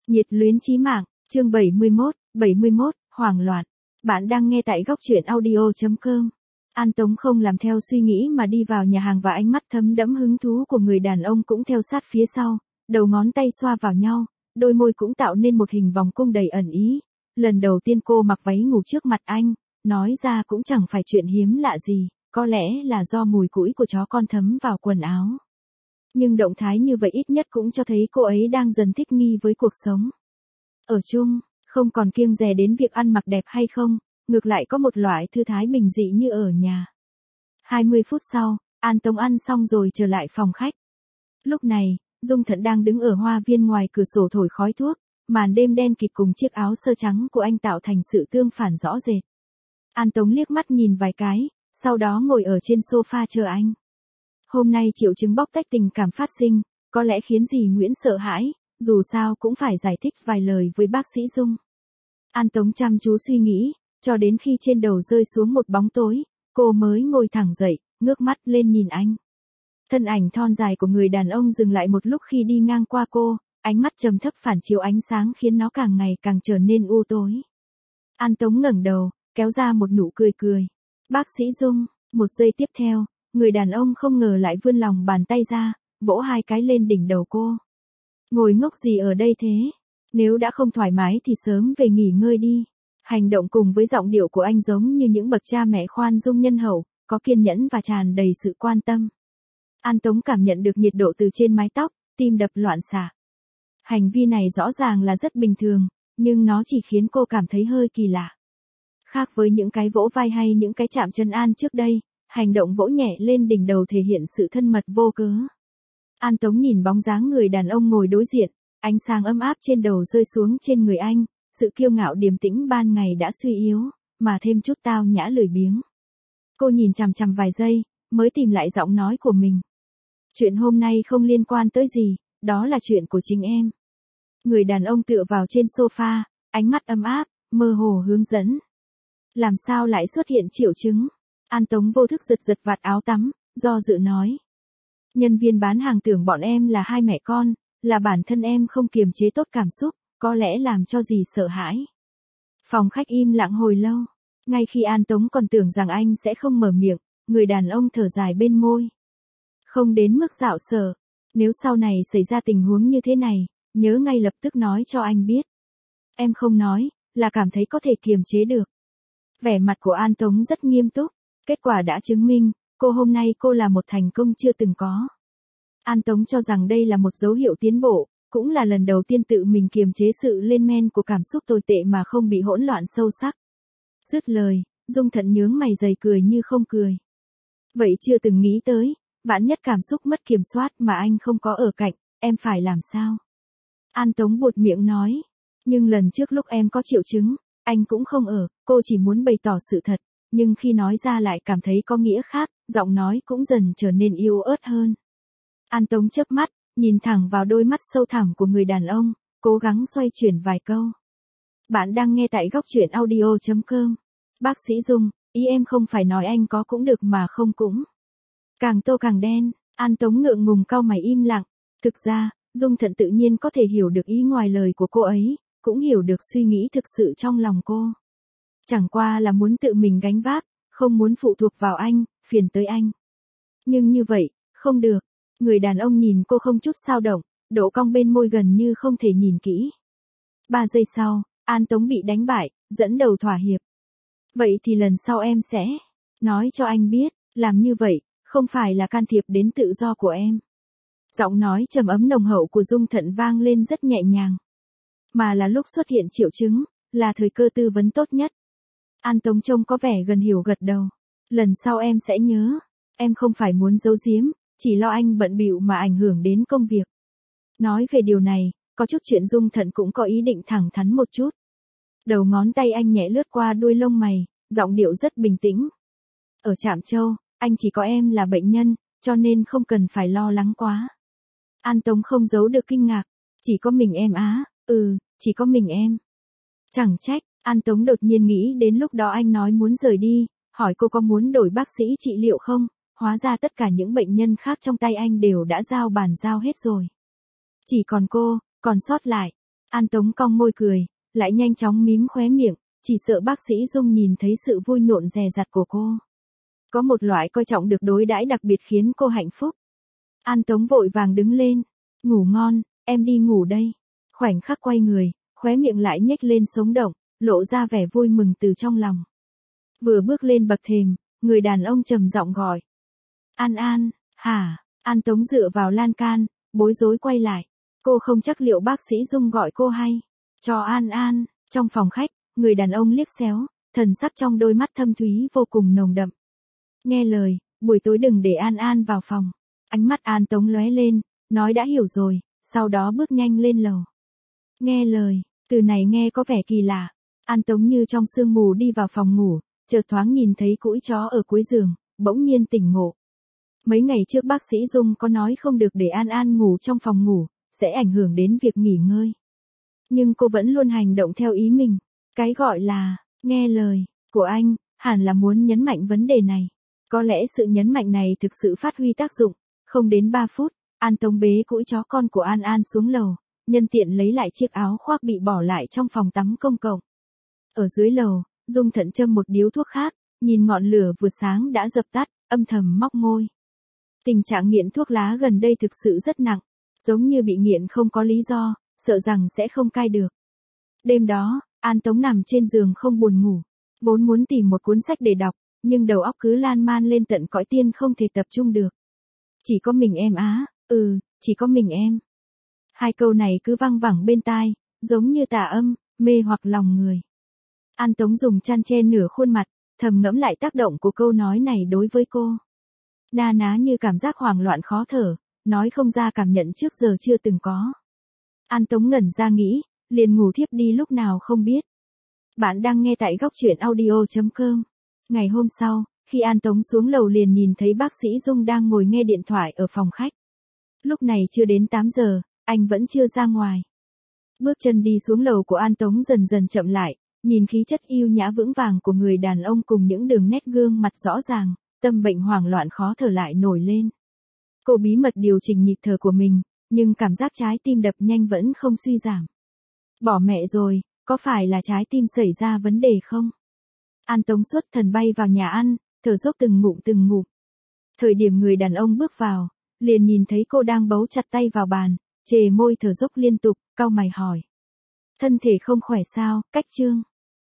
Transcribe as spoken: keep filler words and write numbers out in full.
Nhiệt luyến chí mạng, chương bảy mươi mốt, bảy mươi mốt, hoảng loạn. Bạn đang nghe tại góc truyện audio chấm com. An Tống không làm theo suy nghĩ mà đi vào nhà hàng và ánh mắt thấm đẫm hứng thú của người đàn ông cũng theo sát phía sau, đầu ngón tay xoa vào nhau, đôi môi cũng tạo nên một hình vòng cung đầy ẩn ý. Lần đầu tiên cô mặc váy ngủ trước mặt anh, nói ra cũng chẳng phải chuyện hiếm lạ gì, có lẽ là do mùi củi của chó con thấm vào quần áo. Nhưng động thái như vậy ít nhất cũng cho thấy cô ấy đang dần thích nghi với cuộc sống. Ở chung, không còn kiêng dè đến việc ăn mặc đẹp hay không, ngược lại có một loại thư thái bình dị như ở nhà. hai mươi phút sau, An Tống ăn xong rồi trở lại phòng khách. Lúc này, Dung Thận đang đứng ở hoa viên ngoài cửa sổ thổi khói thuốc, màn đêm đen kịt cùng chiếc áo sơ trắng của anh tạo thành sự tương phản rõ rệt. An Tống liếc mắt nhìn vài cái, sau đó ngồi ở trên sofa chờ anh. Hôm nay triệu chứng bóc tách tình cảm phát sinh, có lẽ khiến dì Nguyễn sợ hãi, dù sao cũng phải giải thích vài lời với bác sĩ Dung. An Tống chăm chú suy nghĩ, cho đến khi trên đầu rơi xuống một bóng tối, cô mới ngồi thẳng dậy, ngước mắt lên nhìn anh. Thân ảnh thon dài của người đàn ông dừng lại một lúc khi đi ngang qua cô, ánh mắt trầm thấp phản chiếu ánh sáng khiến nó càng ngày càng trở nên u tối. An Tống ngẩng đầu, kéo ra một nụ cười cười. Bác sĩ Dung, một giây tiếp theo, người đàn ông không ngờ lại vươn lòng bàn tay ra, vỗ hai cái lên đỉnh đầu cô. Ngồi ngốc gì ở đây thế? Nếu đã không thoải mái thì sớm về nghỉ ngơi đi. Hành động cùng với giọng điệu của anh giống như những bậc cha mẹ khoan dung nhân hậu, có kiên nhẫn và tràn đầy sự quan tâm. An Tống cảm nhận được nhiệt độ từ trên mái tóc, tim đập loạn xạ. Hành vi này rõ ràng là rất bình thường, nhưng nó chỉ khiến cô cảm thấy hơi kỳ lạ. Khác với những cái vỗ vai hay những cái chạm chân an trước đây, hành động vỗ nhẹ lên đỉnh đầu thể hiện sự thân mật vô cớ. An Tống nhìn bóng dáng người đàn ông ngồi đối diện, ánh sáng ấm áp trên đầu rơi xuống trên người anh, sự kiêu ngạo điềm tĩnh ban ngày đã suy yếu, mà thêm chút tao nhã lười biếng. Cô nhìn chằm chằm vài giây, mới tìm lại giọng nói của mình. Chuyện hôm nay không liên quan tới gì, đó là chuyện của chính em. Người đàn ông tựa vào trên sofa, ánh mắt ấm áp, mơ hồ hướng dẫn. Làm sao lại xuất hiện triệu chứng? An Tống vô thức giật giật vạt áo tắm, do dự nói. Nhân viên bán hàng tưởng bọn em là hai mẹ con, là bản thân em không kiềm chế tốt cảm xúc, có lẽ làm cho dì sợ hãi. Phòng khách im lặng hồi lâu, ngay khi An Tống còn tưởng rằng anh sẽ không mở miệng, người đàn ông thở dài bên môi. Không đến mức dạo sợ, nếu sau này xảy ra tình huống như thế này, nhớ ngay lập tức nói cho anh biết. Em không nói, là cảm thấy có thể kiềm chế được. Vẻ mặt của An Tống rất nghiêm túc, kết quả đã chứng minh, cô hôm nay cô là một thành công chưa từng có. An Tống cho rằng đây là một dấu hiệu tiến bộ, cũng là lần đầu tiên tự mình kiềm chế sự lên men của cảm xúc tồi tệ mà không bị hỗn loạn sâu sắc. Dứt lời, Dung Thận nhướng mày dày cười như không cười. Vậy chưa từng nghĩ tới, vạn nhất cảm xúc mất kiểm soát mà anh không có ở cạnh, em phải làm sao? An Tống buột miệng nói, nhưng lần trước lúc em có triệu chứng, anh cũng không ở, cô chỉ muốn bày tỏ sự thật, nhưng khi nói ra lại cảm thấy có nghĩa khác, giọng nói cũng dần trở nên yếu ớt hơn. An Tống chớp mắt, nhìn thẳng vào đôi mắt sâu thẳm của người đàn ông, cố gắng xoay chuyển vài câu. Bạn đang nghe tại góc truyện audio chấm com. Bác sĩ Dung, ý em không phải nói anh có cũng được mà không cũng. Càng tô càng đen, An Tống ngượng ngùng cau mày im lặng. Thực ra, Dung Thận tự nhiên có thể hiểu được ý ngoài lời của cô ấy, cũng hiểu được suy nghĩ thực sự trong lòng cô. Chẳng qua là muốn tự mình gánh vác, không muốn phụ thuộc vào anh, phiền tới anh. Nhưng như vậy, không được. Người đàn ông nhìn cô không chút dao động, độ cong bên môi gần như không thể nhìn kỹ. Ba giây sau, An Tống bị đánh bại, dẫn đầu thỏa hiệp. Vậy thì lần sau em sẽ nói cho anh biết, làm như vậy, không phải là can thiệp đến tự do của em. Giọng nói trầm ấm nồng hậu của Dung Thận vang lên rất nhẹ nhàng. Mà là lúc xuất hiện triệu chứng, là thời cơ tư vấn tốt nhất. An Tống trông có vẻ gần hiểu gật đầu. Lần sau em sẽ nhớ, em không phải muốn giấu giếm, chỉ lo anh bận bịu mà ảnh hưởng đến công việc. Nói về điều này, có chút chuyện Dung Thận cũng có ý định thẳng thắn một chút. Đầu ngón tay anh nhẹ lướt qua đuôi lông mày, giọng điệu rất bình tĩnh. Ở Trạm Châu, anh chỉ có em là bệnh nhân, cho nên không cần phải lo lắng quá. An Tống không giấu được kinh ngạc. Chỉ có mình em á, ừ, chỉ có mình em. Chẳng trách, An Tống đột nhiên nghĩ đến lúc đó anh nói muốn rời đi, hỏi cô có muốn đổi bác sĩ trị liệu không, hóa ra tất cả những bệnh nhân khác trong tay anh đều đã giao bàn giao hết rồi. Chỉ còn cô, còn sót lại. An Tống cong môi cười, lại nhanh chóng mím khóe miệng, chỉ sợ bác sĩ Dung nhìn thấy sự vui nhộn dè dặt của cô. Có một loại coi trọng được đối đãi đặc biệt khiến cô hạnh phúc. An Tống vội vàng đứng lên. Ngủ ngon, em đi ngủ đây. Khoảnh khắc quay người, khóe miệng lại nhếch lên sống động, lộ ra vẻ vui mừng từ trong lòng. Vừa bước lên bậc thềm, người đàn ông trầm giọng gọi. An An, hả? An Tống dựa vào lan can, bối rối quay lại. Cô không chắc liệu bác sĩ Dung gọi cô hay. Cho An An, trong phòng khách, người đàn ông liếc xéo, thần sắc trong đôi mắt thâm thúy vô cùng nồng đậm. Nghe lời, buổi tối đừng để An An vào phòng. Ánh mắt An Tống lóe lên, nói đã hiểu rồi, sau đó bước nhanh lên lầu. Nghe lời, từ này nghe có vẻ kỳ lạ. An Tống như trong sương mù đi vào phòng ngủ, chợt thoáng nhìn thấy cũi chó ở cuối giường, bỗng nhiên tỉnh ngộ. Mấy ngày trước bác sĩ Dung có nói không được để An An ngủ trong phòng ngủ, sẽ ảnh hưởng đến việc nghỉ ngơi. Nhưng cô vẫn luôn hành động theo ý mình. Cái gọi là, nghe lời, của anh, hẳn là muốn nhấn mạnh vấn đề này. Có lẽ sự nhấn mạnh này thực sự phát huy tác dụng. Không đến ba phút, An Tống bế cũi chó con của An An xuống lầu, nhân tiện lấy lại chiếc áo khoác bị bỏ lại trong phòng tắm công cộng. Ở dưới lầu, Dung thận châm một điếu thuốc khác, nhìn ngọn lửa vừa sáng đã dập tắt, âm thầm móc môi. Tình trạng nghiện thuốc lá gần đây thực sự rất nặng, giống như bị nghiện không có lý do, sợ rằng sẽ không cai được. Đêm đó, An Tống nằm trên giường không buồn ngủ, vốn muốn tìm một cuốn sách để đọc, nhưng đầu óc cứ lan man lên tận cõi tiên không thể tập trung được. Chỉ có mình em á, ừ, chỉ có mình em. Hai câu này cứ văng vẳng bên tai, giống như tà âm, mê hoặc lòng người. An Tống dùng chăn che nửa khuôn mặt, thầm ngẫm lại tác động của câu nói này đối với cô. Na ná như cảm giác hoảng loạn khó thở, nói không ra cảm nhận trước giờ chưa từng có. An Tống ngẩn ra nghĩ, liền ngủ thiếp đi lúc nào không biết. Bạn đang nghe tại góc truyện audio chấm com. Ngày hôm sau, khi An Tống xuống lầu liền nhìn thấy bác sĩ Dung đang ngồi nghe điện thoại ở phòng khách. Lúc này chưa đến tám giờ, anh vẫn chưa ra ngoài. Bước chân đi xuống lầu của An Tống dần dần chậm lại, nhìn khí chất yêu nhã vững vàng của người đàn ông cùng những đường nét gương mặt rõ ràng, tâm bệnh hoảng loạn khó thở lại nổi lên. Cô bí mật điều chỉnh nhịp thở của mình, nhưng cảm giác trái tim đập nhanh vẫn không suy giảm. Bỏ mẹ rồi, có phải là trái tim xảy ra vấn đề không? An Tống xuất thần bay vào nhà ăn, thở dốc từng ngụm từng ngụm. Thời điểm người đàn ông bước vào, liền nhìn thấy cô đang bấu chặt tay vào bàn, chề môi thở dốc liên tục, cau mày hỏi. Thân thể không khỏe sao, Cách Trương?